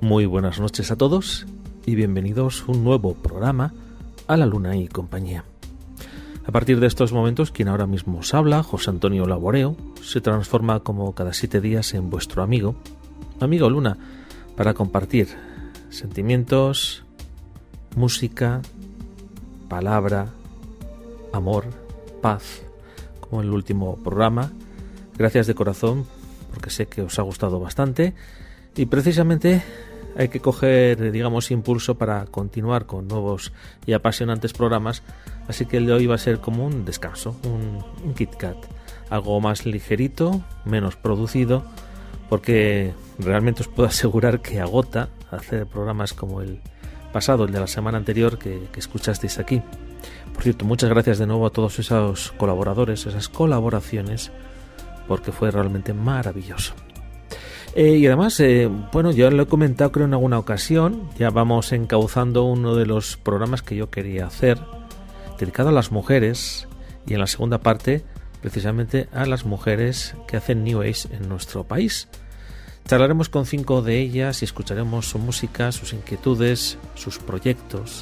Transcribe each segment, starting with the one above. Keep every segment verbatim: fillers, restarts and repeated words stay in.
Muy buenas noches a todos y bienvenidos a un nuevo programa A la Luna y compañía. A partir de estos momentos, quien ahora mismo os habla, José Antonio Laboreo, se transforma como cada siete días en vuestro amigo, amigo Luna, para compartir sentimientos, música, palabra, amor, paz, como en el último programa. Gracias de corazón, porque sé que os ha gustado bastante y precisamente hay que coger, digamos, impulso para continuar con nuevos y apasionantes programas, así que el de hoy va a ser como un descanso, un, un Kit Kat, algo más ligerito, menos producido, porque realmente os puedo asegurar que agota hacer programas como el pasado, el de la semana anterior que, que escuchasteis aquí. Por cierto, muchas gracias de nuevo a todos esos colaboradores, esas colaboraciones, porque fue realmente maravilloso. Eh, y además, eh, bueno, yo lo he comentado creo en alguna ocasión, ya vamos encauzando uno de los programas que yo quería hacer, dedicado a las mujeres, y en la segunda parte, precisamente a las mujeres que hacen New Age en nuestro país. Charlaremos con cinco de ellas y escucharemos su música, sus inquietudes, sus proyectos.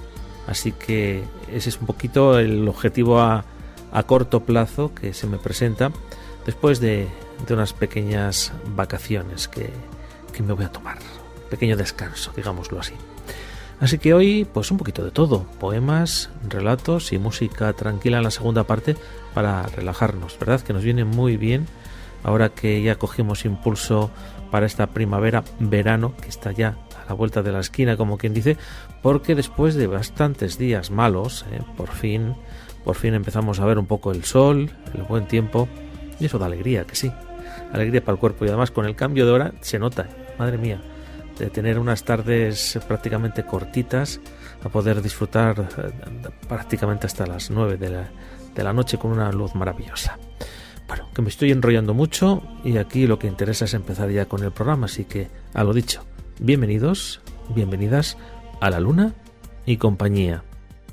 Así que ese es un poquito el objetivo a, a corto plazo que se me presenta después de, de unas pequeñas vacaciones que, que me voy a tomar. Pequeño descanso, digámoslo así. Así que hoy, pues un poquito de todo. Poemas, relatos y música tranquila en la segunda parte para relajarnos, ¿verdad? Que nos viene muy bien ahora que ya cogimos impulso para esta primavera-verano que está ya a la vuelta de la esquina, como quien dice, porque después de bastantes días malos, eh, por fin, por fin empezamos a ver un poco el sol, el buen tiempo. Y eso da alegría, que sí, alegría para el cuerpo. Y además con el cambio de hora se nota, madre mía, de tener unas tardes prácticamente cortitas a poder disfrutar prácticamente hasta las nueve de la, de la noche con una luz maravillosa. Bueno, que me estoy enrollando mucho y aquí lo que interesa es empezar ya con el programa, así que a lo dicho, bienvenidos, bienvenidas a La Luna y compañía.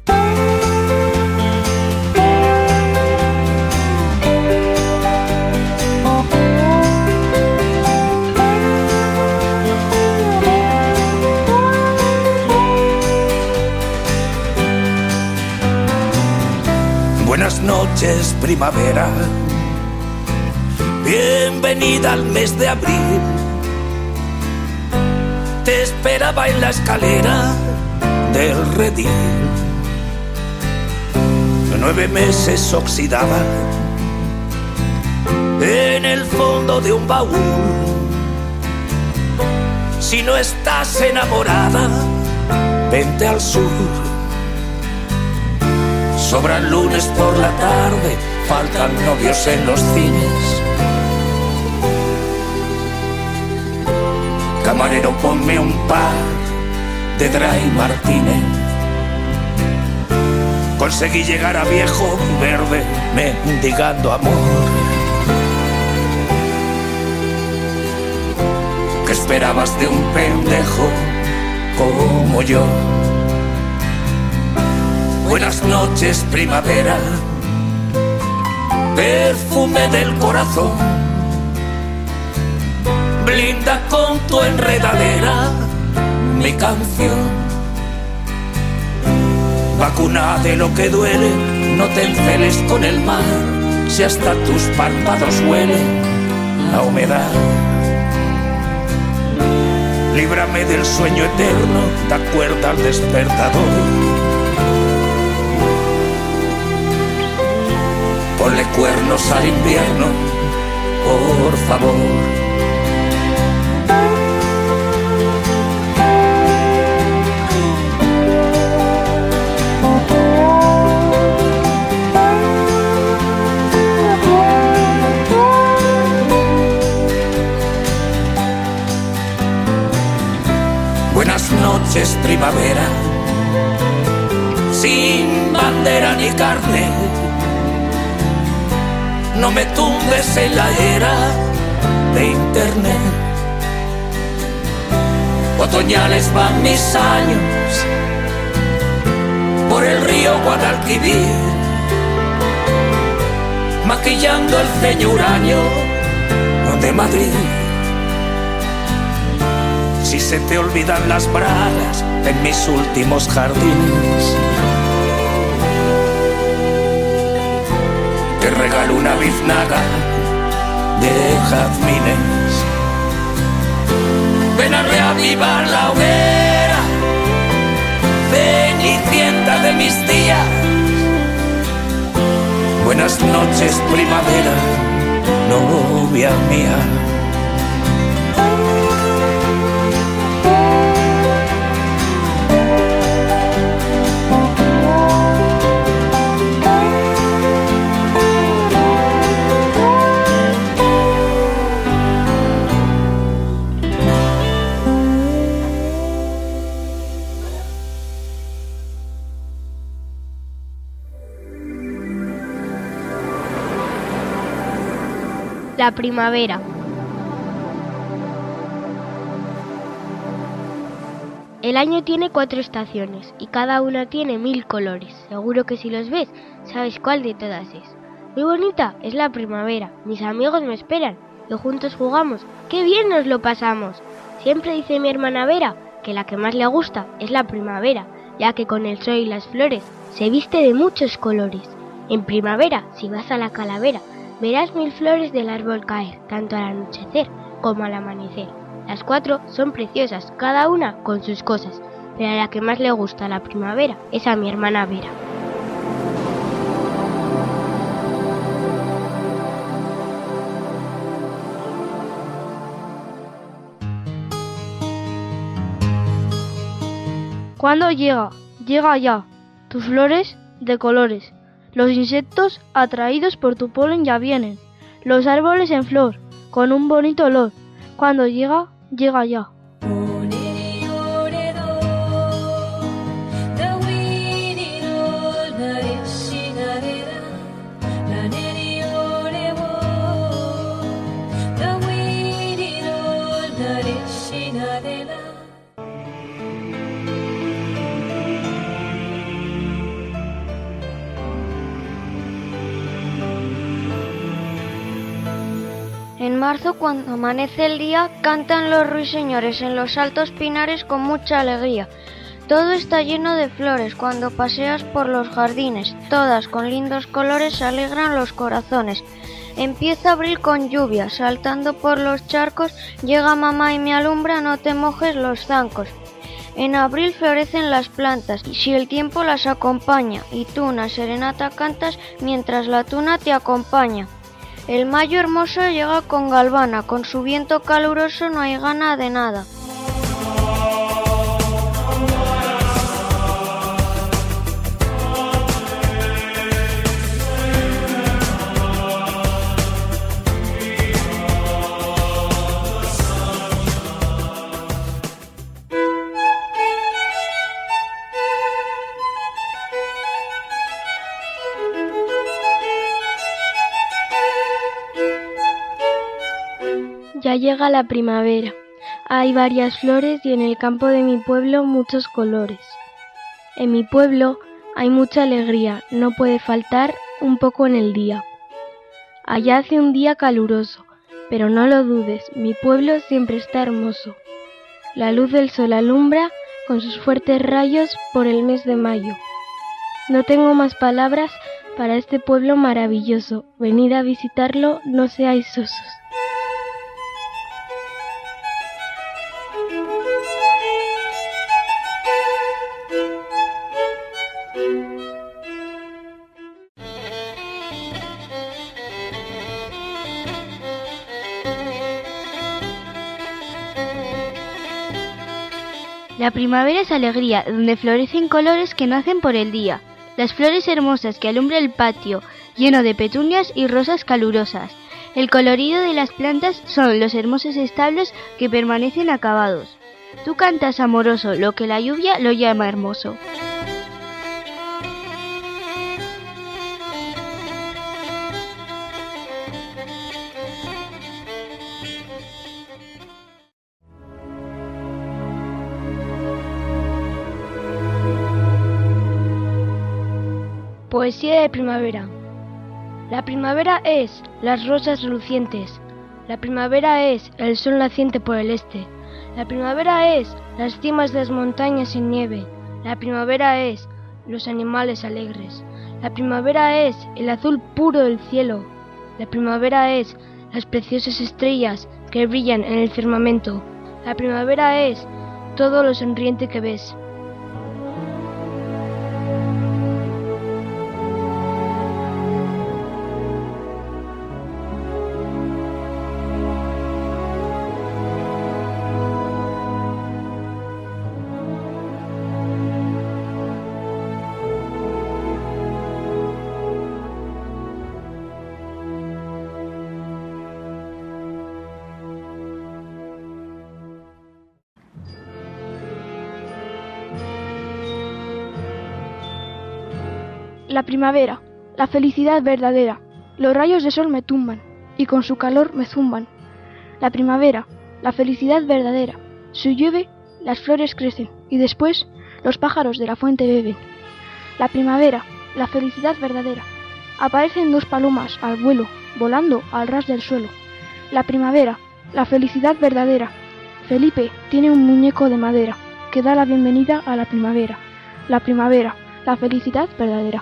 Buenas noches, primavera. Bienvenida al mes de abril. Te esperaba en la escalera del redil. Nueve meses oxidada en el fondo de un baúl. Si no estás enamorada, vente al sur. Sobran lunes por la tarde, faltan novios en los cines. Camarero, ponme un par de Dry Martínez. Conseguí llegar a Viejo Verde mendigando amor. ¿Qué esperabas de un pendejo como yo? Buenas noches, primavera, perfume del corazón. Blinda con tu enredadera mi canción. Vacuna de lo que duele, no te enceles con el mar, si hasta tus párpados huelen la humedad. Líbrame del sueño eterno, da cuerda al despertador. Ponle cuernos al invierno, por favor. Buenas noches, primavera, sin bandera ni carne. No me tumbes en la era de internet. Otoñales van mis años por el río Guadalquivir, maquillando el ceño huraño de Madrid. Si si se te olvidan las bragas en mis últimos jardines. Te regalo una biznaga de jazmines. Ven a reavivar la hoguera, cenicienta de mis días. Buenas noches, primavera, novia mía. La primavera. El año tiene cuatro estaciones y cada una tiene mil colores. Seguro que si los ves, sabes cuál de todas es. Muy bonita es la primavera. Mis amigos me esperan y juntos jugamos. ¡Qué bien nos lo pasamos! Siempre dice mi hermana Vera que la que más le gusta es la primavera, ya que con el sol y las flores se viste de muchos colores. En primavera, si vas a la Calavera, verás mil flores del árbol caer, tanto al anochecer como al amanecer. Las cuatro son preciosas, cada una con sus cosas, pero a la que más le gusta la primavera es a mi hermana Vera. ¿Cuándo llega? Llega ya. Tus flores de colores. Los insectos, atraídos por tu polen, ya vienen. Los árboles en flor, con un bonito olor. Cuando llega, llega ya. En marzo, cuando amanece el día, cantan los ruiseñores en los altos pinares con mucha alegría. Todo está lleno de flores cuando paseas por los jardines, todas con lindos colores alegran los corazones. Empieza abril con lluvia, saltando por los charcos, llega mamá y me alumbra, no te mojes los zancos. En abril florecen las plantas, si el tiempo las acompaña, y tú una serenata cantas mientras la tuna te acompaña. El mayo hermoso llega con galvana, con su viento caluroso no hay gana de nada. Ya llega la primavera. Hay varias flores y en el campo de mi pueblo muchos colores. En mi pueblo hay mucha alegría, no puede faltar un poco en el día. Allá hace un día caluroso, pero no lo dudes, mi pueblo siempre está hermoso. La luz del sol alumbra con sus fuertes rayos por el mes de mayo. No tengo más palabras para este pueblo maravilloso. Venid a visitarlo, no seáis sosos. La primavera es alegría, donde florecen colores que nacen por el día. Las flores hermosas que alumbra el patio, lleno de petunias y rosas calurosas. El colorido de las plantas son los hermosos establos que permanecen acabados. Tú cantas amoroso, lo que la lluvia lo llama hermoso. Poesía de primavera. La primavera es las rosas relucientes. La primavera es el sol naciente por el este. La primavera es las cimas de las montañas sin nieve. La primavera es los animales alegres. La primavera es el azul puro del cielo. La primavera es las preciosas estrellas que brillan en el firmamento. La primavera es todo lo sonriente que ves. La primavera, la felicidad verdadera. Los rayos de sol me tumban y con su calor me zumban. La primavera, la felicidad verdadera. Si llueve, las flores crecen y después los pájaros de la fuente beben. La primavera, la felicidad verdadera. Aparecen dos palomas al vuelo, volando al ras del suelo. La primavera, la felicidad verdadera. Felipe tiene un muñeco de madera que da la bienvenida a la primavera. La primavera, la felicidad verdadera.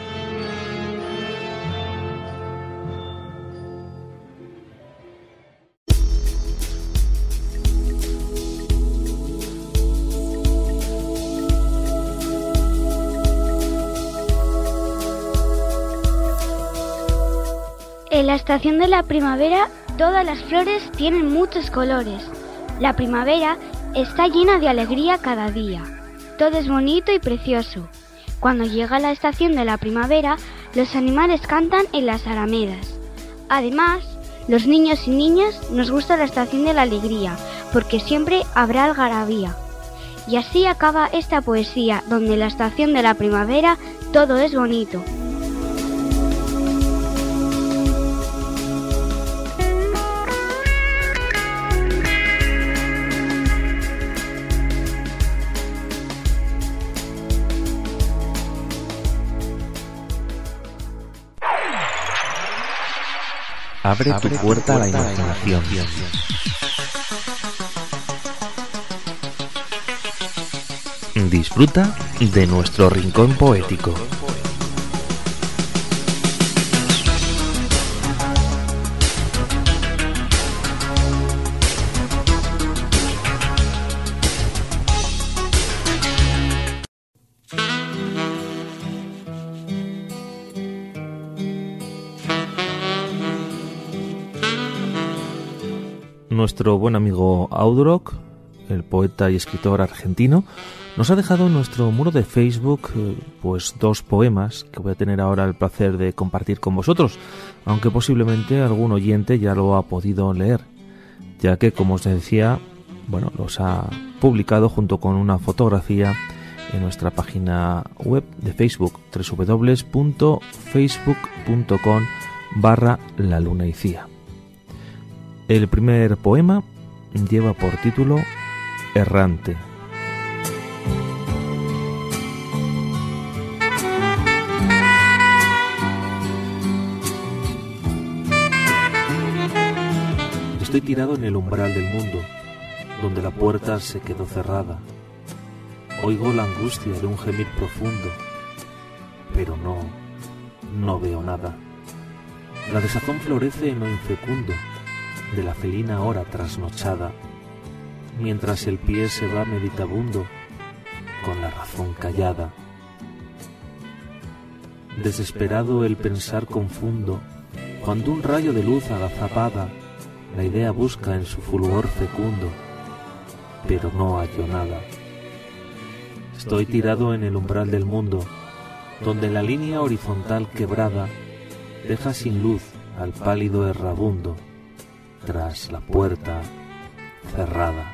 En la estación de la primavera, todas las flores tienen muchos colores. La primavera está llena de alegría cada día. Todo es bonito y precioso. Cuando llega la estación de la primavera, los animales cantan en las alamedas. Además, los niños y niñas nos gusta la estación de la alegría, porque siempre habrá algarabía. Y así acaba esta poesía, donde en la estación de la primavera todo es bonito. Abre, Abre tu puerta a la imaginación. Disfruta de nuestro rincón poético. Nuestro buen amigo Audrock, el poeta y escritor argentino, nos ha dejado en nuestro muro de Facebook eh, pues dos poemas que voy a tener ahora el placer de compartir con vosotros, aunque posiblemente algún oyente ya lo ha podido leer, ya que, como os decía, bueno, los ha publicado junto con una fotografía en nuestra página web de Facebook, doble u doble u doble u punto facebook punto com barra la luna y cía. El primer poema lleva por título Errante. Estoy tirado en el umbral del mundo, donde la puerta se quedó cerrada. Oigo la angustia de un gemir profundo, pero no, no veo nada. La desazón florece en lo infecundo de la felina hora trasnochada, mientras el pie se va meditabundo con la razón callada. Desesperado el pensar confundo, cuando un rayo de luz agazapada la idea busca en su fulgor fecundo, pero no hallo nada. Estoy tirado en el umbral del mundo, donde la línea horizontal quebrada deja sin luz al pálido errabundo tras la puerta cerrada.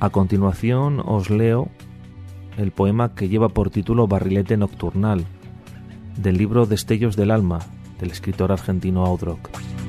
A continuación os leo el poema que lleva por título Barrilete Nocturnal, del libro Destellos del Alma, del escritor argentino Audrock.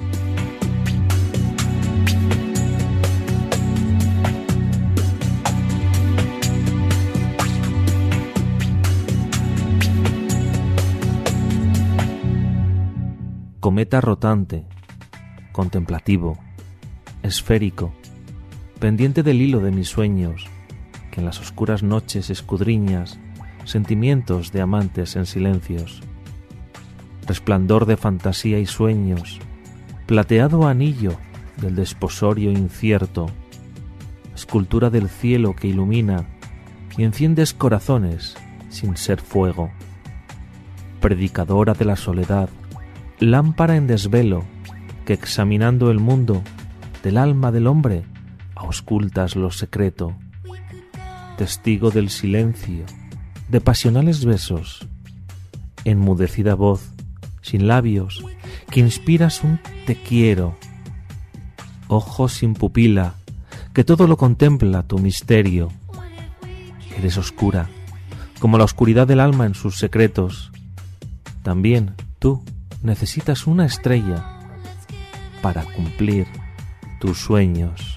Cometa rotante, contemplativo, esférico, pendiente del hilo de mis sueños, que en las oscuras noches escudriñas sentimientos de amantes en silencios. Resplandor de fantasía y sueños, plateado anillo del desposorio incierto, escultura del cielo que ilumina y enciendes corazones sin ser fuego. Predicadora de la soledad, lámpara en desvelo, que examinando el mundo del alma del hombre auscultas lo secreto. Testigo del silencio, de pasionales besos, enmudecida voz, sin labios, que inspiras un te quiero. Ojos sin pupila, que todo lo contempla tu misterio. Eres oscura, como la oscuridad del alma en sus secretos. También tú necesitas una estrella para cumplir tus sueños.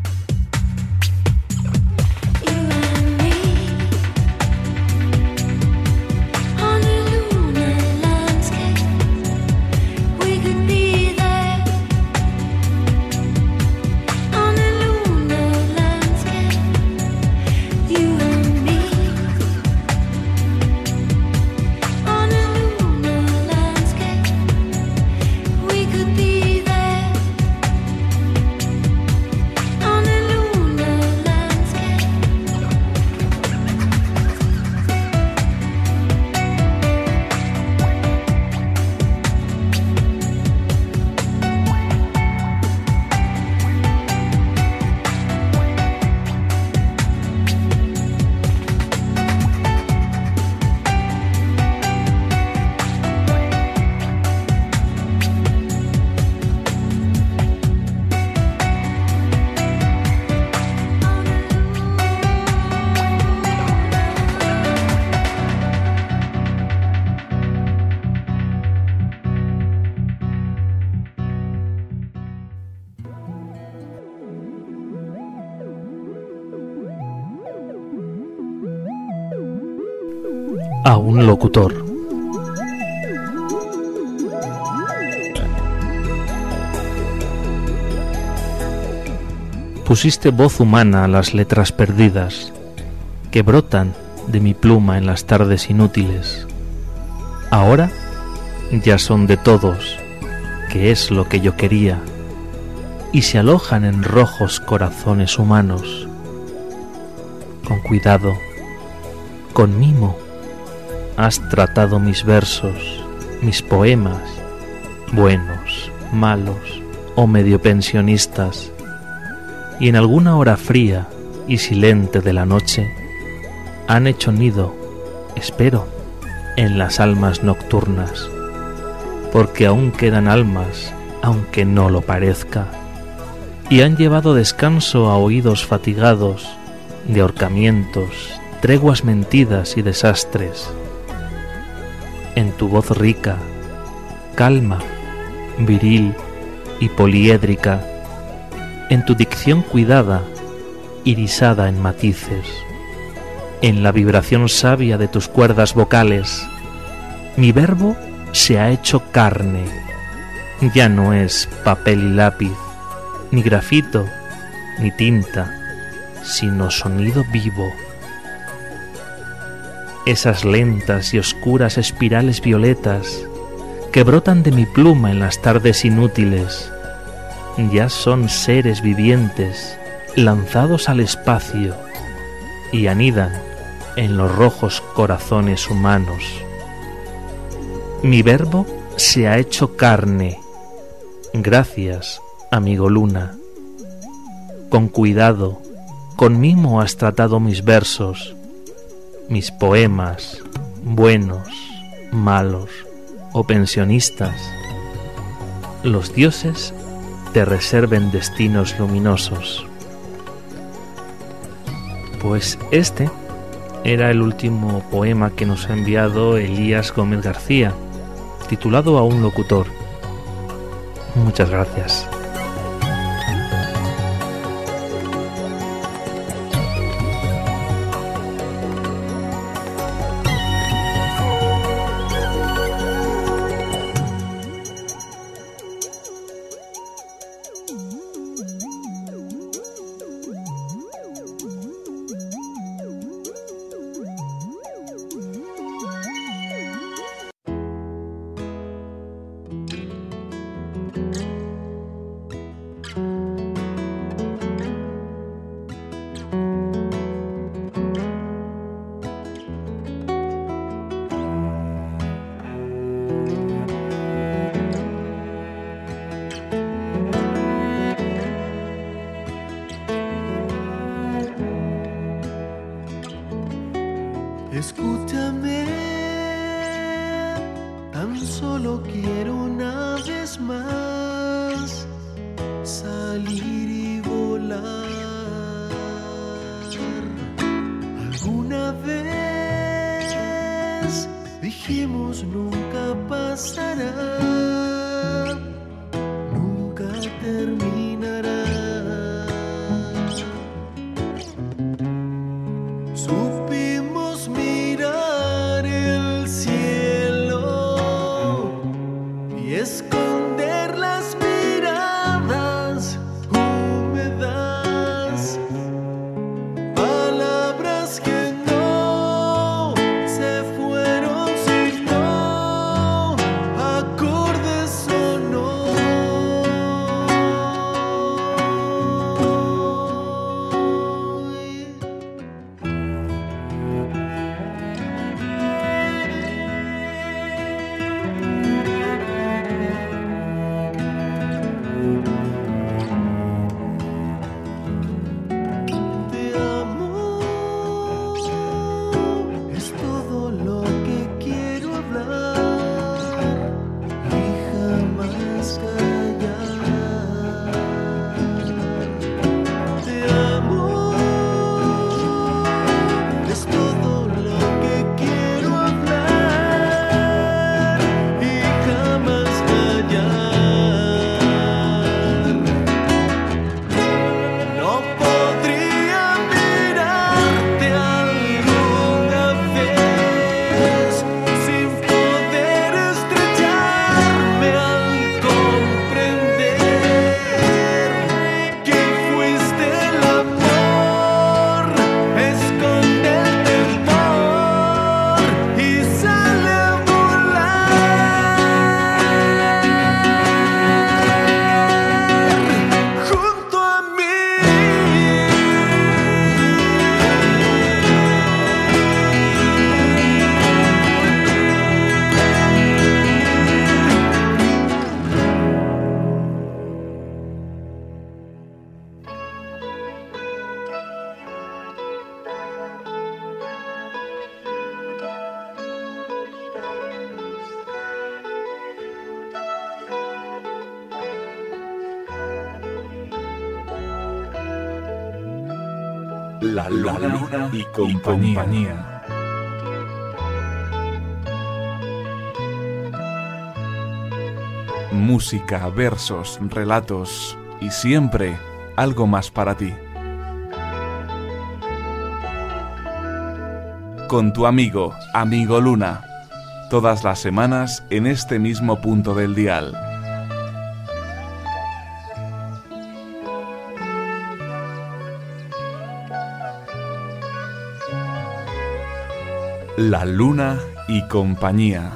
A un locutor. Pusiste voz humana a las letras perdidas que brotan de mi pluma en las tardes inútiles. Ahora ya son de todos, que es lo que yo quería, y se alojan en rojos corazones humanos. Con cuidado, con mimo, has tratado mis versos, mis poemas, buenos, malos o medio pensionistas, y en alguna hora fría y silente de la noche han hecho nido, espero, en las almas nocturnas, porque aún quedan almas, aunque no lo parezca, y han llevado descanso a oídos fatigados de ahorcamientos, treguas mentidas y desastres. En tu voz rica, calma, viril y poliédrica, en tu dicción cuidada, irisada en matices, en la vibración sabia de tus cuerdas vocales, mi verbo se ha hecho carne, ya no es papel y lápiz, ni grafito, ni tinta, sino sonido vivo. Esas lentas y oscuras espirales violetas que brotan de mi pluma en las tardes inútiles, ya son seres vivientes lanzados al espacio y anidan en los rojos corazones humanos. Mi verbo se ha hecho carne. Gracias, amigo Luna. Con cuidado, con mimo has tratado mis versos, mis poemas, buenos, malos o pensionistas. Los dioses te reserven destinos luminosos. Pues este era el último poema que nos ha enviado Elías Gómez García, titulado A un locutor. Muchas gracias. Escúchame, tan solo quiero una vez más salir y volar. Alguna vez dijimos nunca pasará, nunca terminará. Supimos mirar el cielo y esconder las miradas húmedas, palabras que no se fueron sino acordes sonoros. Te amo, es todo lo que quiero hablar y jamás callar. Te amo, es todo lo que quiero hablar y jamás callar. No podría mirarte alguna vez sin poder estrecharme al comprender que fuiste el amor. Esconde el temor y sale a volar junto a mí. La luna y compañía. Música, versos, relatos y siempre algo más para ti. Con tu amigo, Amigo Luna, todas las semanas en este mismo punto del dial. La luna y compañía.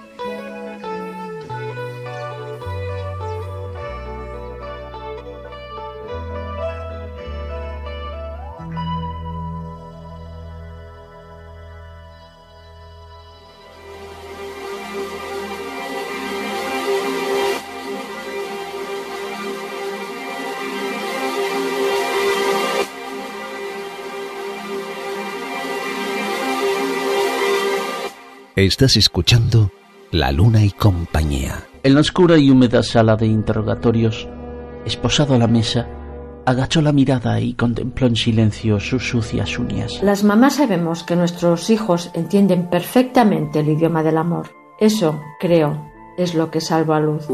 Estás escuchando La Luna y Compañía. En la oscura y húmeda sala de interrogatorios, esposado a la mesa, Agachó la mirada y contempló en silencio sus sucias uñas. Las mamás sabemos que nuestros hijos entienden perfectamente el idioma del amor. Eso, creo, es lo que salva a Luz.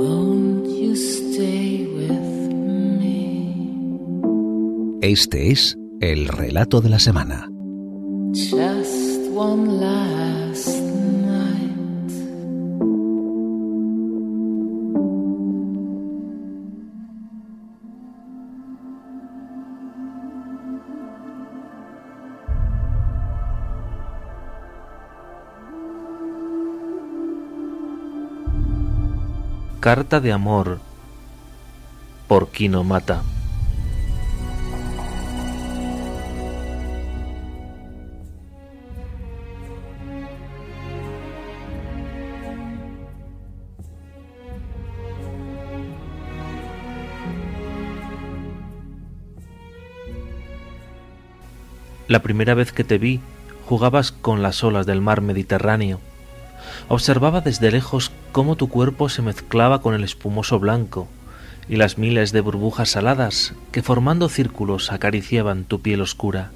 Este es el relato de la semana. Just one last night. Carta de amor por Kino Mata. La primera vez que te vi, jugabas con las olas del mar Mediterráneo. Observaba desde lejos cómo tu cuerpo se mezclaba con el espumoso blanco y las miles de burbujas saladas que formando círculos acariciaban tu piel oscura.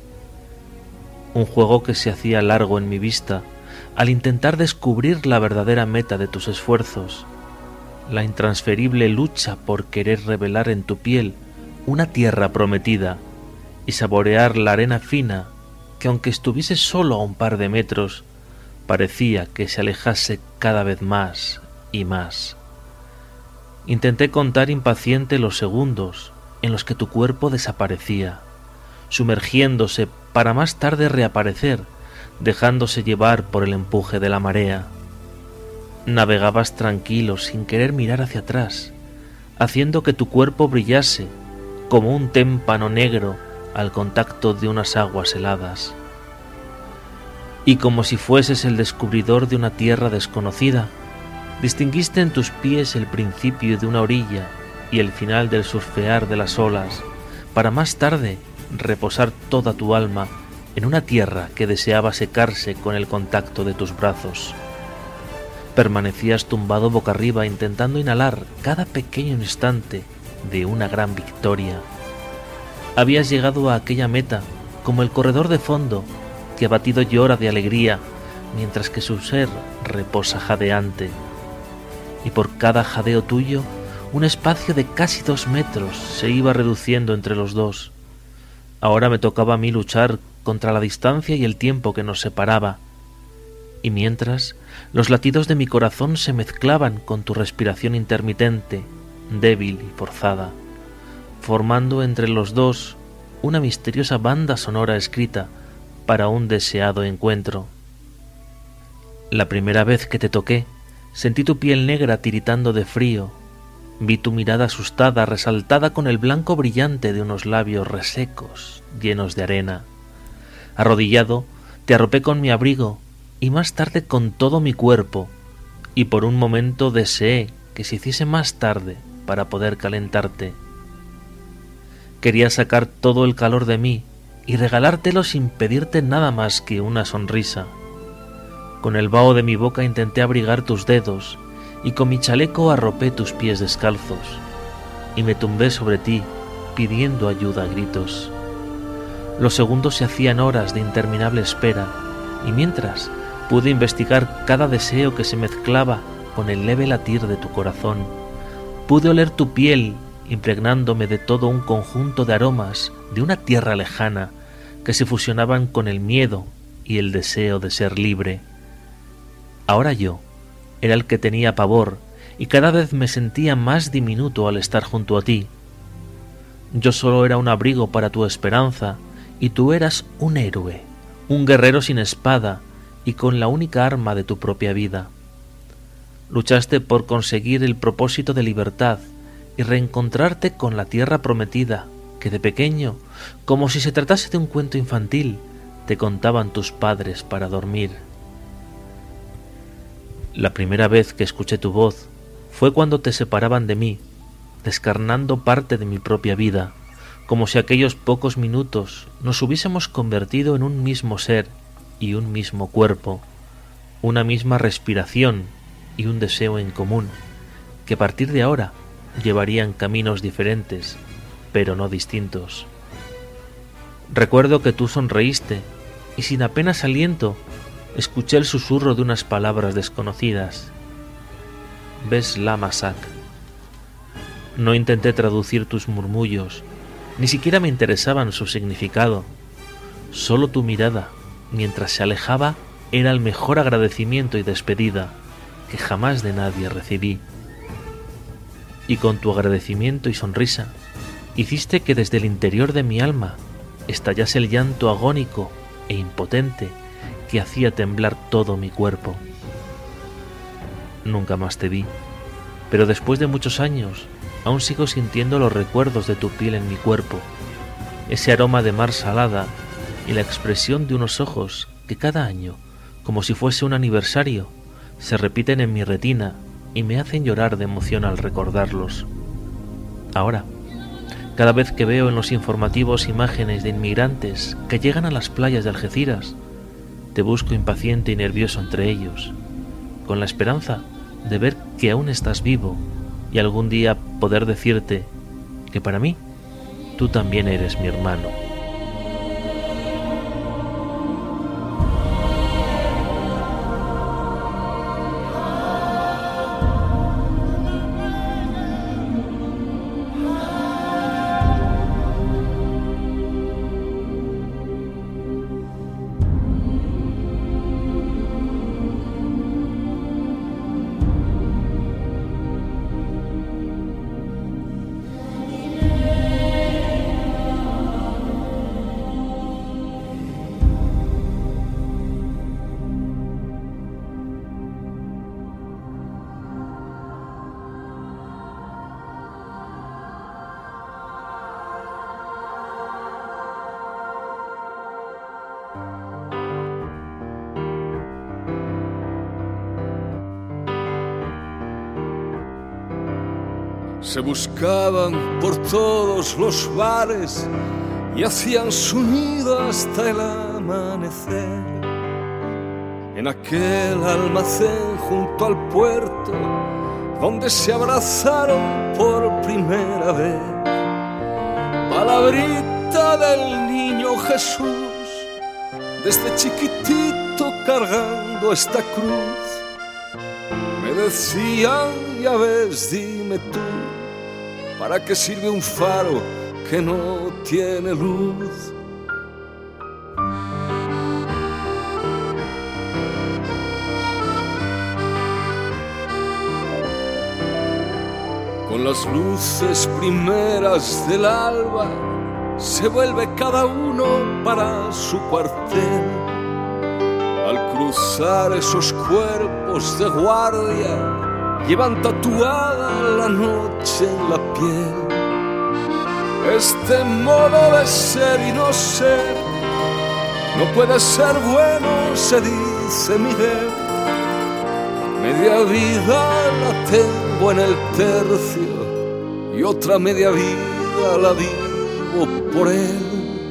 Un juego que se hacía largo en mi vista al intentar descubrir la verdadera meta de tus esfuerzos, la intransferible lucha por querer revelar en tu piel una tierra prometida y saborear la arena fina que, aunque estuviese solo a un par de metros, parecía que se alejase cada vez más y más. Intenté contar impaciente los segundos en los que tu cuerpo desaparecía, sumergiéndose para más tarde reaparecer, dejándose llevar por el empuje de la marea. Navegabas tranquilo sin querer mirar hacia atrás, haciendo que tu cuerpo brillase como un témpano negro al contacto de unas aguas heladas. Y como si fueses el descubridor de una tierra desconocida, distinguiste en tus pies el principio de una orilla y el final del surfear de las olas, para más tarde reposar toda tu alma en una tierra que deseaba secarse con el contacto de tus brazos. Permanecías tumbado boca arriba intentando inhalar cada pequeño instante de una gran victoria. Habías llegado a aquella meta como el corredor de fondo que abatido llora de alegría mientras que su ser reposa jadeante. Y por cada jadeo tuyo, un espacio de casi dos metros se iba reduciendo entre los dos. Ahora me tocaba a mí luchar contra la distancia y el tiempo que nos separaba. Y mientras, los latidos de mi corazón se mezclaban con tu respiración intermitente, débil y forzada, formando entre los dos una misteriosa banda sonora escrita para un deseado encuentro. La primera vez que te toqué, sentí tu piel negra tiritando de frío, vi tu mirada asustada resaltada con el blanco brillante de unos labios resecos, llenos de arena. Arrodillado, te arropé con mi abrigo y más tarde con todo mi cuerpo, y por un momento deseé que se hiciese más tarde para poder calentarte. Quería sacar todo el calor de mí y regalártelo sin pedirte nada más que una sonrisa. Con el vaho de mi boca intenté abrigar tus dedos y con mi chaleco arropé tus pies descalzos y me tumbé sobre ti pidiendo ayuda a gritos. Los segundos se hacían horas de interminable espera y mientras pude investigar cada deseo que se mezclaba con el leve latir de tu corazón. Pude oler tu piel impregnándome de todo un conjunto de aromas de una tierra lejana que se fusionaban con el miedo y el deseo de ser libre. Ahora yo era el que tenía pavor y cada vez me sentía más diminuto al estar junto a ti. Yo solo era un abrigo para tu esperanza y tú eras un héroe, un guerrero sin espada y con la única arma de tu propia vida. Luchaste por conseguir el propósito de libertad y reencontrarte con la tierra prometida que de pequeño, como si se tratase de un cuento infantil, te contaban tus padres para dormir. La primera vez que escuché tu voz fue cuando te separaban de mí, descarnando parte de mi propia vida, como si aquellos pocos minutos nos hubiésemos convertido en un mismo ser y un mismo cuerpo, una misma respiración y un deseo en común, que a partir de ahora llevarían caminos diferentes, pero no distintos. Recuerdo que tú sonreíste y sin apenas aliento escuché el susurro de unas palabras desconocidas. Ves Lama Sak. No intenté traducir tus murmullos, ni siquiera me interesaban su significado. Solo tu mirada, mientras se alejaba, era el mejor agradecimiento y despedida que jamás de nadie recibí. Y con tu agradecimiento y sonrisa, hiciste que desde el interior de mi alma estallase el llanto agónico e impotente que hacía temblar todo mi cuerpo. Nunca más te vi, pero después de muchos años aún sigo sintiendo los recuerdos de tu piel en mi cuerpo, ese aroma de mar salada y la expresión de unos ojos que cada año, como si fuese un aniversario, se repiten en mi retina y me hacen llorar de emoción al recordarlos. Ahora, cada vez que veo en los informativos imágenes de inmigrantes que llegan a las playas de Algeciras, te busco impaciente y nervioso entre ellos, con la esperanza de ver que aún estás vivo y algún día poder decirte que para mí tú también eres mi hermano. Se buscaban por todos los bares y hacían su nido hasta el amanecer. En aquel almacén junto al puerto, donde se abrazaron por primera vez. Palabrita del niño Jesús, desde chiquitito cargando esta cruz. Me decían, ya ves, dime tú, ¿para qué sirve un faro que no tiene luz? Con las luces primeras del alba se vuelve cada uno para su cuartel. Al cruzar esos cuerpos de guardia, llevan tatuada la noche en la piel. Este modo de ser y no ser no puede ser bueno, se dice Miguel. Media vida la tengo en el tercio y otra media vida la vivo por él.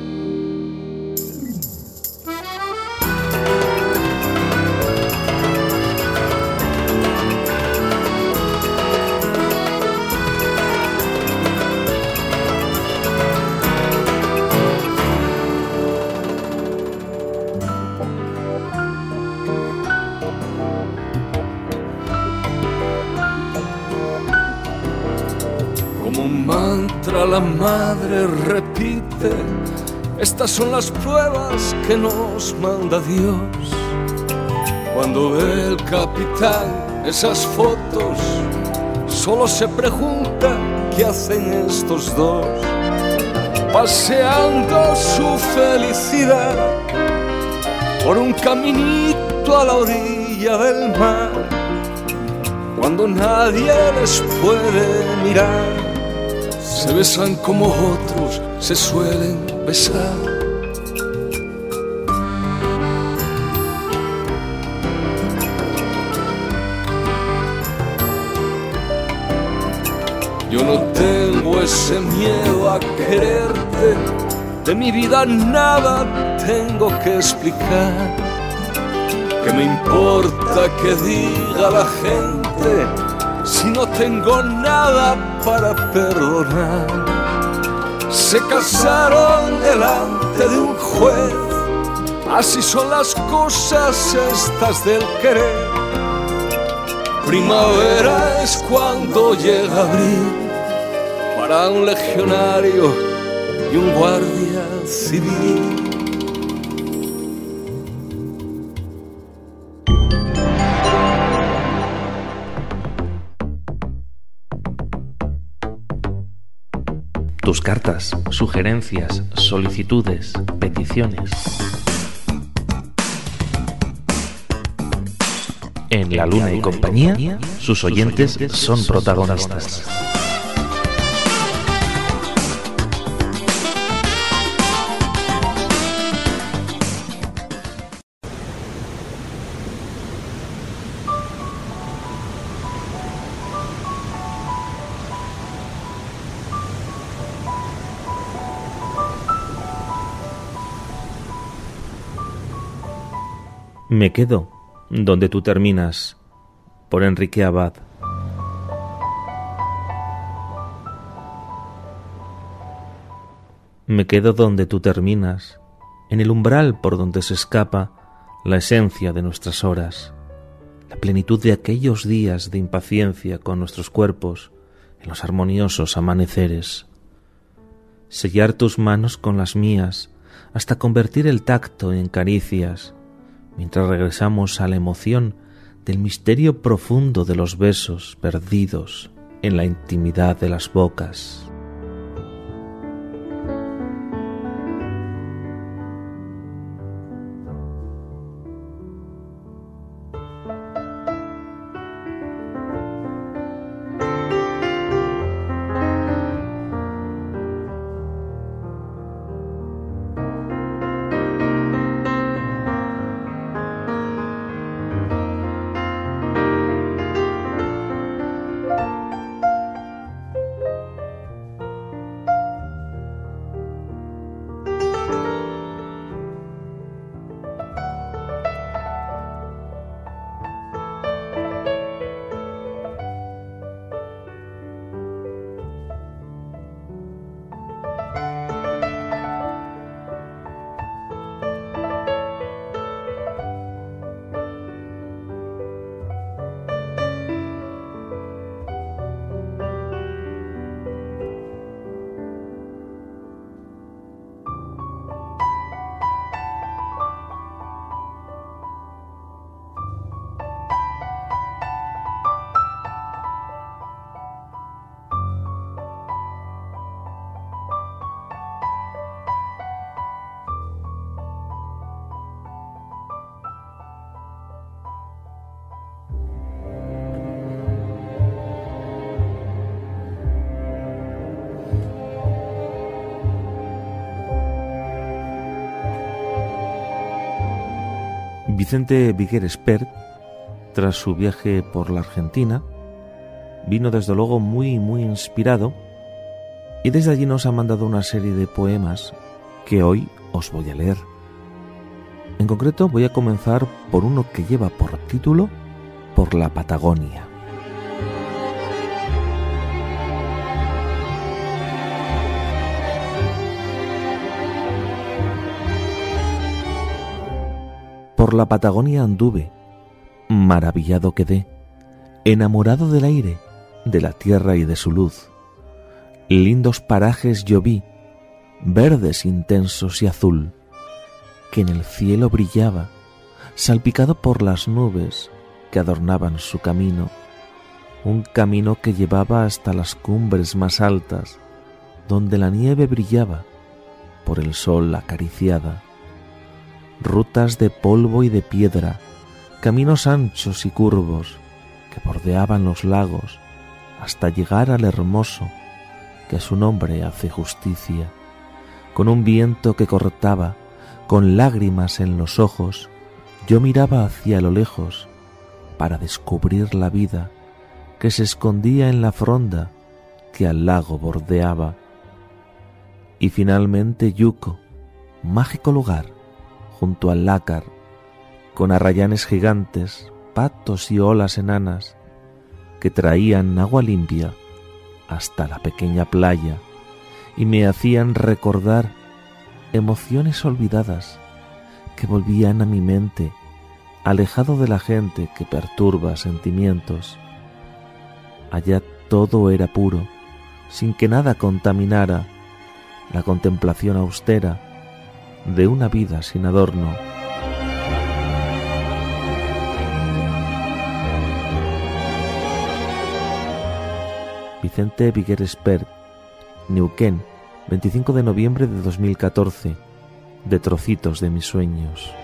La madre repite, estas son las pruebas que nos manda Dios. Cuando ve el capitán esas fotos, solo se pregunta qué hacen estos dos, paseando su felicidad por un caminito a la orilla del mar, cuando nadie les puede mirar. Se besan como otros se suelen besar. Yo no tengo ese miedo a quererte, de mi vida nada tengo que explicar. ¿Qué me importa que diga la gente si no tengo nada para perdonar? se casaron delante de un juez. Así son las cosas estas del querer. Primavera es cuando llega abril para un legionario y un guardia civil. Tus cartas, sugerencias, solicitudes, peticiones. En La Luna y Compañía, sus oyentes son protagonistas. Me quedo donde tú terminas, por Enrique Abad. Me quedo donde tú terminas, en el umbral por donde se escapa la esencia de nuestras horas, la plenitud de aquellos días de impaciencia con nuestros cuerpos en los armoniosos amaneceres. Sellar tus manos con las mías hasta convertir el tacto en caricias, mientras regresamos a la emoción del misterio profundo de los besos perdidos en la intimidad de las bocas. Vicente Viguer Espert, tras su viaje por la Argentina, vino desde luego muy muy inspirado y desde allí nos ha mandado una serie de poemas que hoy os voy a leer. En concreto voy a comenzar por uno que lleva por título Por la Patagonia. Por la Patagonia anduve, maravillado quedé, enamorado del aire, de la tierra y de su luz. Lindos parajes yo vi, verdes intensos y azul, que en el cielo brillaba, salpicado por las nubes que adornaban su camino, un camino que llevaba hasta las cumbres más altas, donde la nieve brillaba, por el sol acariciada. Rutas de polvo y de piedra, caminos anchos y curvos que bordeaban los lagos hasta llegar al hermoso que a su nombre hace justicia. Con un viento que cortaba, con lágrimas en los ojos, yo miraba hacia lo lejos para descubrir la vida que se escondía en la fronda que al lago bordeaba. Y finalmente Yuco, mágico lugar, junto al lácar, con arrayanes gigantes, patos y olas enanas, que traían agua limpia hasta la pequeña playa y me hacían recordar emociones olvidadas que volvían a mi mente, alejado de la gente que perturba sentimientos. Allá todo era puro, sin que nada contaminara la contemplación austera de una vida sin adorno. Vicente Viguer Espert, Neuquén, veinticinco de noviembre de dos mil catorce, de Trocitos de mis sueños.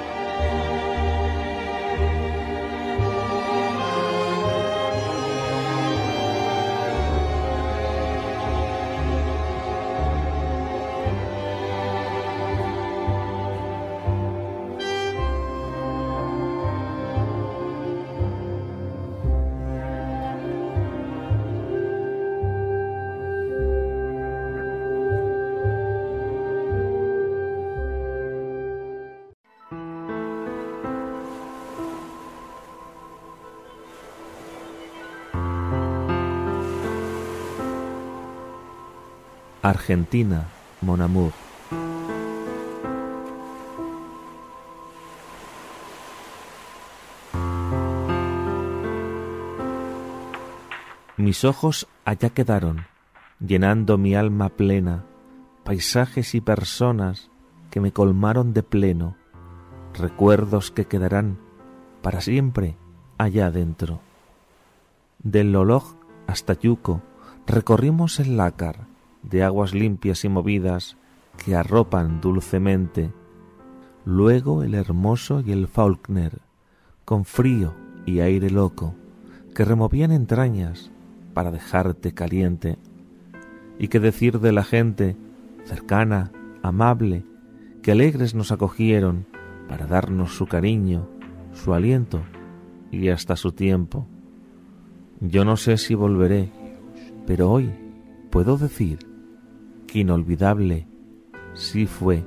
Argentina, mon amour. Mis ojos allá quedaron, llenando mi alma plena, paisajes y personas que me colmaron de pleno, recuerdos que quedarán para siempre allá adentro. Del Loloj hasta Yuco recorrimos el Lácar, de aguas limpias y movidas que arropan dulcemente, luego el Hermoso y el Faulkner, con frío y aire loco, que removían entrañas para dejarte caliente. Y qué decir de la gente, cercana, amable, que alegres nos acogieron para darnos su cariño, su aliento y hasta su tiempo. Yo no sé si volveré, pero hoy puedo decir que inolvidable sí fue.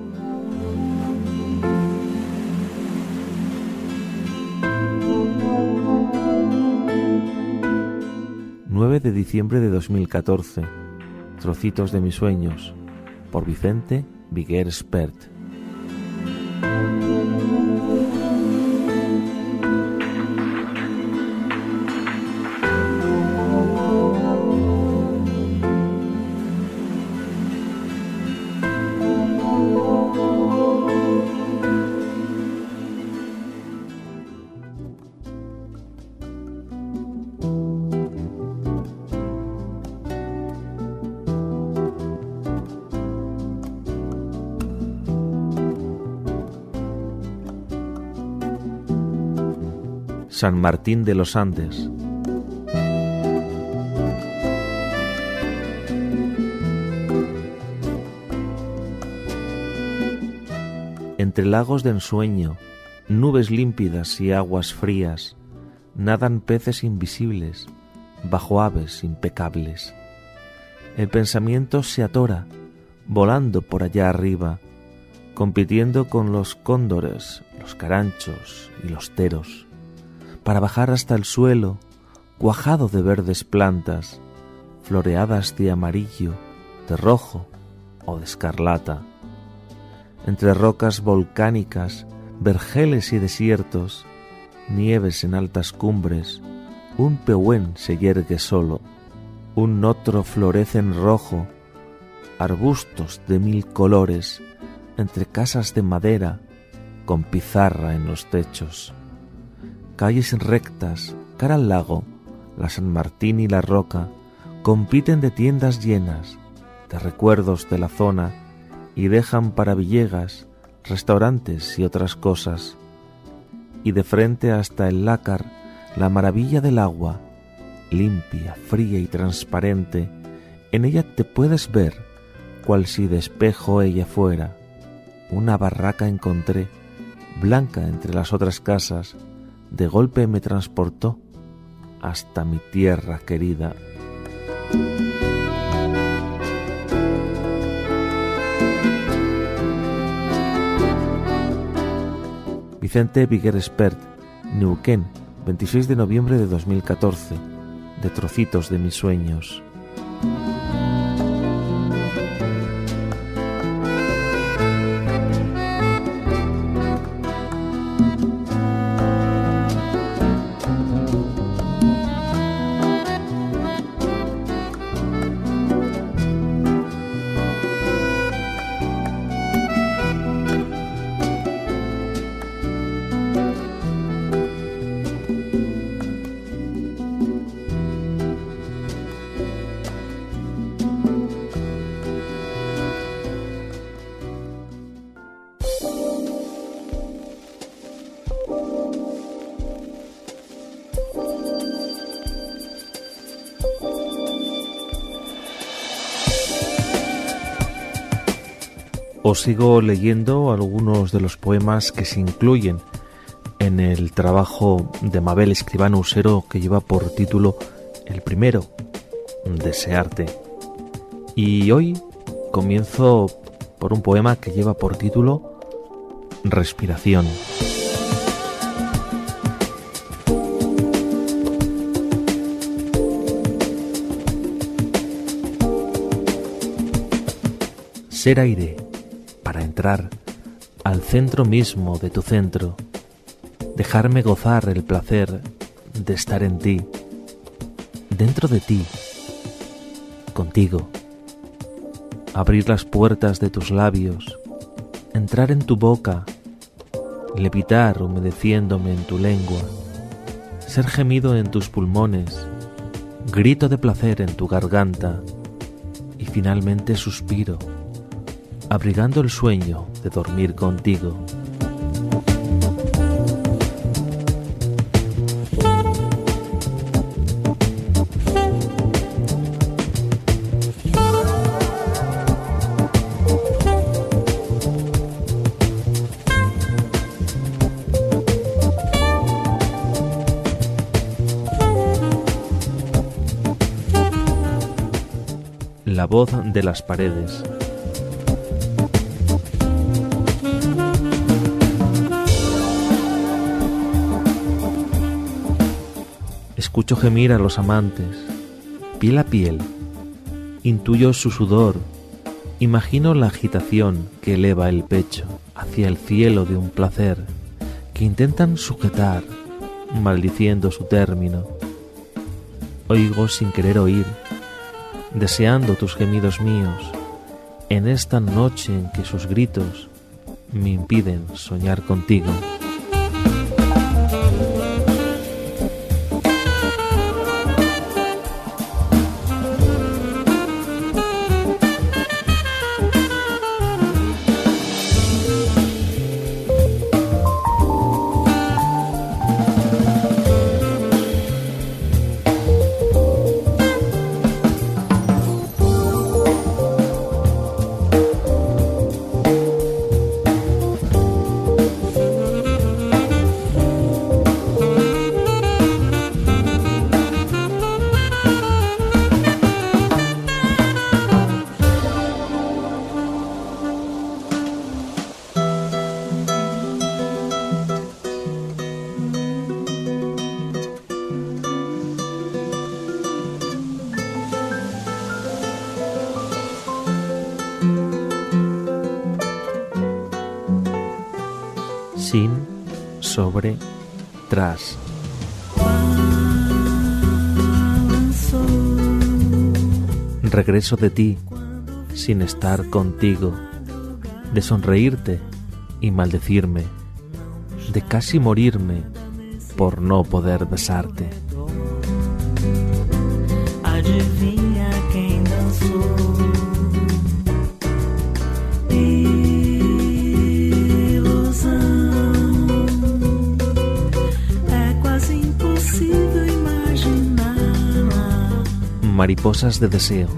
nueve de diciembre de dos mil catorce, Trocitos de mis sueños, por Vicente Viguer Espert. San Martín de los Andes. Entre lagos de ensueño, nubes límpidas y aguas frías, nadan peces invisibles, bajo aves impecables. El pensamiento se atora, volando por allá arriba, compitiendo con los cóndores, los caranchos y los teros, para bajar hasta el suelo, cuajado de verdes plantas, floreadas de amarillo, de rojo o de escarlata. Entre rocas volcánicas, vergeles y desiertos, nieves en altas cumbres, un pehuen se yergue solo, un otro florece en rojo, arbustos de mil colores, entre casas de madera, con pizarra en los techos. Calles rectas, cara al lago, la San Martín y la Roca, compiten de tiendas llenas, de recuerdos de la zona, y dejan para Villegas, restaurantes y otras cosas. Y de frente hasta el Lácar, la maravilla del agua, limpia, fría y transparente, en ella te puedes ver, cual si de espejo ella fuera. Una barraca encontré, blanca entre las otras casas, de golpe me transportó hasta mi tierra querida. Vicente Viguer Espert, Neuquén, veintiséis de noviembre de dos mil catorce, de Trocitos de mis sueños. os sigo leyendo algunos de los poemas que se incluyen en el trabajo de Mabel Escribano Usero, que lleva por título el primero, Desearte. Y hoy comienzo por un poema que lleva por título Respiración. Ser aire para entrar al centro mismo de tu centro, dejarme gozar el placer de estar en ti, dentro de ti, contigo, abrir las puertas de tus labios, entrar en tu boca, levitar humedeciéndome en tu lengua, ser gemido en tus pulmones, grito de placer en tu garganta y finalmente suspiro, abrigando el sueño de dormir contigo. La voz de las paredes. Escucho gemir a los amantes, piel a piel, intuyo su sudor, imagino la agitación que eleva el pecho hacia el cielo de un placer que intentan sujetar, maldiciendo su término. Oigo sin querer oír, deseando tus gemidos míos, en esta noche en que sus gritos me impiden soñar contigo. Sin, sobre, tras. Regreso de ti, sin estar contigo, de sonreírte y maldecirme, de casi morirme por no poder besarte. Adivinha quem dançou? Mariposas de deseo.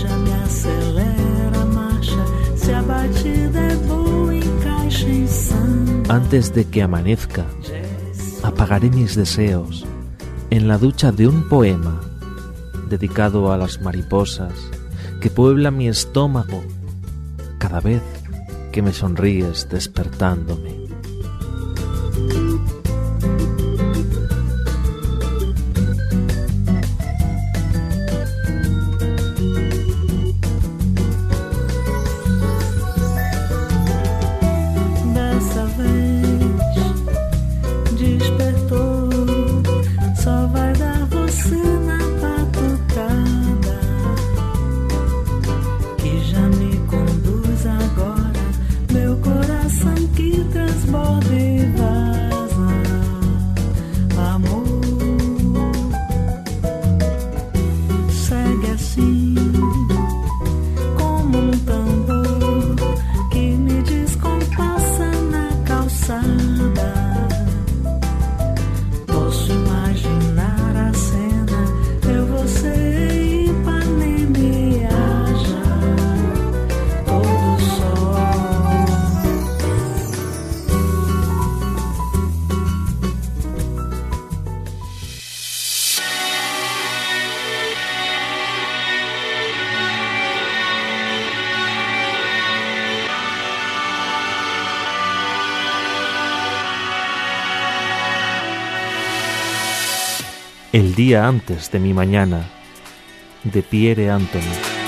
Antes de que amanezca, apagaré mis deseos en la ducha de un poema dedicado a las mariposas que pueblan mi estómago cada vez que me sonríes despertándome. Que já me conduz agora, meu coração que transa. El día antes de mi mañana, de Pierre Anthony.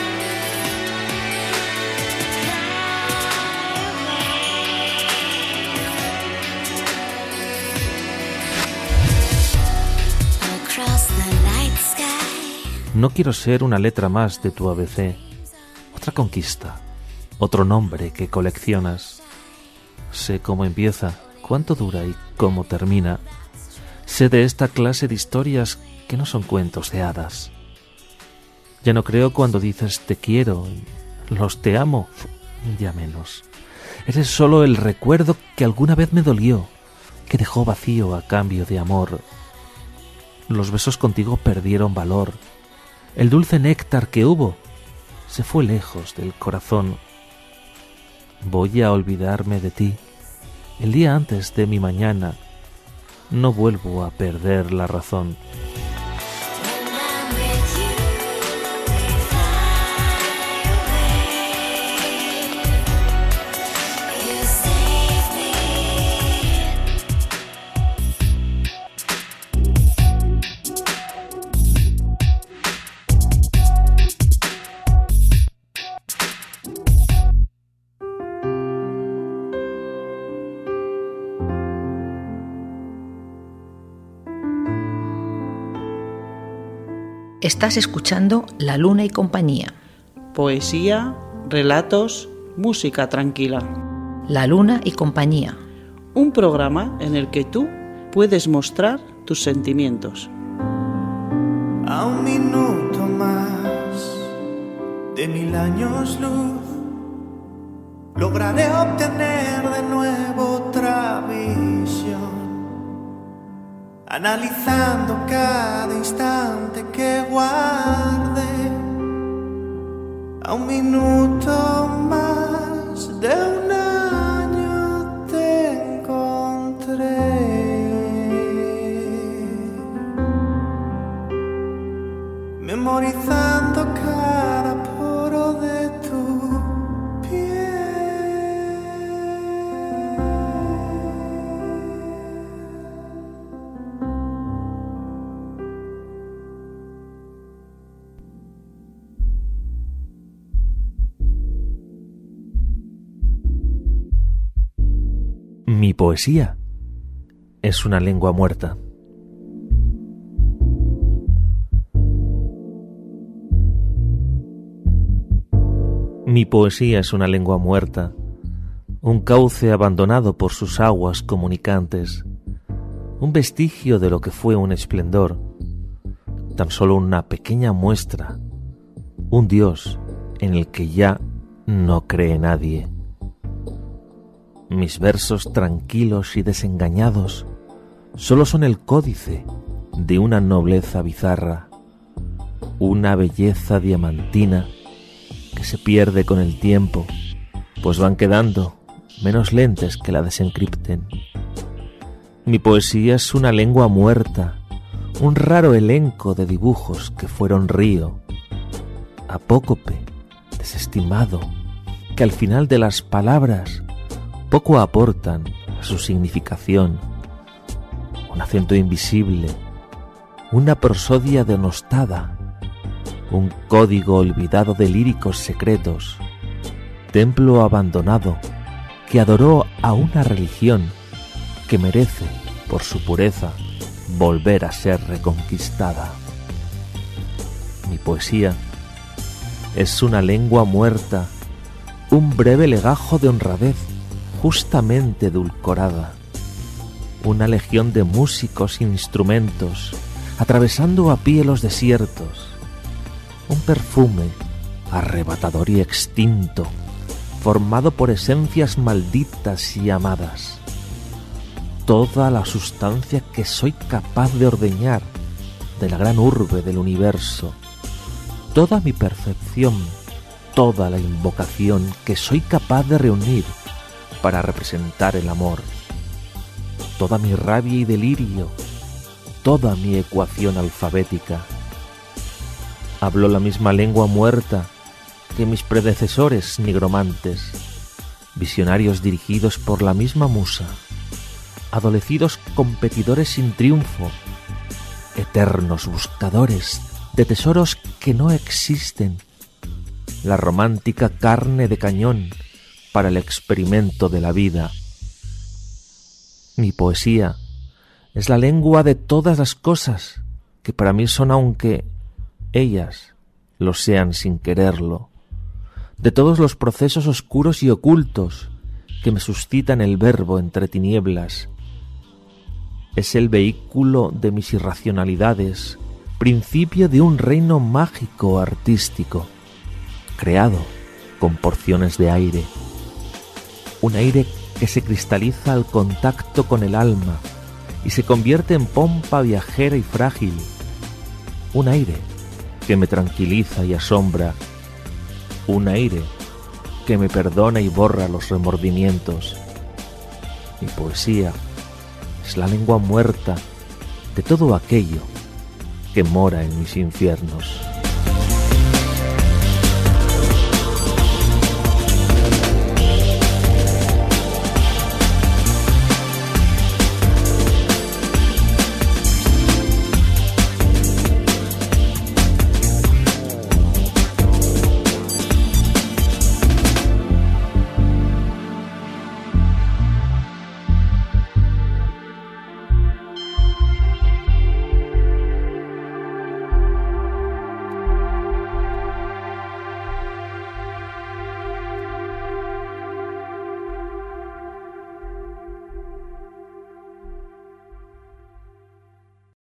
No quiero ser una letra más de tu A B C, otra conquista, otro nombre que coleccionas. Sé cómo empieza, cuánto dura y cómo termina. Sé de esta clase de historias que no son cuentos de hadas. Ya no creo cuando dices te quiero y los te amo, ya menos. Eres solo el recuerdo que alguna vez me dolió, que dejó vacío a cambio de amor. Los besos contigo perdieron valor. El dulce néctar que hubo se fue lejos del corazón. Voy a olvidarme de ti. El día antes de mi mañana no vuelvo a perder la razón. Estás escuchando La Luna y Compañía. Poesía, relatos, música tranquila. La Luna y Compañía. Un programa en el que tú puedes mostrar tus sentimientos. A un minuto más de mil años luz, lograré obtener de nuevo otra visión. Analizando cada instante que guarde, a un minuto más de un año te encontré. Memorizando cada poro de tu piel. Mi poesía es una lengua muerta. Mi poesía es una lengua muerta, un cauce abandonado por sus aguas comunicantes, un vestigio de lo que fue un esplendor, tan solo una pequeña muestra, un Dios en el que ya no cree nadie. Mis versos tranquilos y desengañados solo son el códice de una nobleza bizarra, una belleza diamantina que se pierde con el tiempo, pues van quedando menos lentes que la desencripten. Mi poesía es una lengua muerta, un raro elenco de dibujos que fueron río, apócope, desestimado, que al final de las palabras poco aportan a su significación. Un acento invisible, una prosodia denostada, un código olvidado de líricos secretos, templo abandonado que adoró a una religión que merece, por su pureza, volver a ser reconquistada. Mi poesía es una lengua muerta, un breve legajo de honradez justamente edulcorada, una legión de músicos e instrumentos atravesando a pie los desiertos, un perfume arrebatador y extinto, formado por esencias malditas y amadas, toda la sustancia que soy capaz de ordeñar de la gran urbe del universo, toda mi percepción, toda la invocación que soy capaz de reunir para representar el amor, toda mi rabia y delirio, toda mi ecuación alfabética. Hablo la misma lengua muerta que mis predecesores nigromantes, visionarios dirigidos por la misma musa, adolecidos competidores sin triunfo, eternos buscadores de tesoros que no existen, la romántica carne de cañón para el experimento de la vida. Mi poesía es la lengua de todas las cosas que para mí son, aunque ellas lo sean sin quererlo, de todos los procesos oscuros y ocultos que me suscitan el verbo entre tinieblas. Es el vehículo de mis irracionalidades, principio de un reino mágico artístico, creado con porciones de aire, un aire que se cristaliza al contacto con el alma y se convierte en pompa viajera y frágil, un aire que me tranquiliza y asombra, un aire que me perdona y borra los remordimientos. Mi poesía es la lengua muerta de todo aquello que mora en mis infiernos.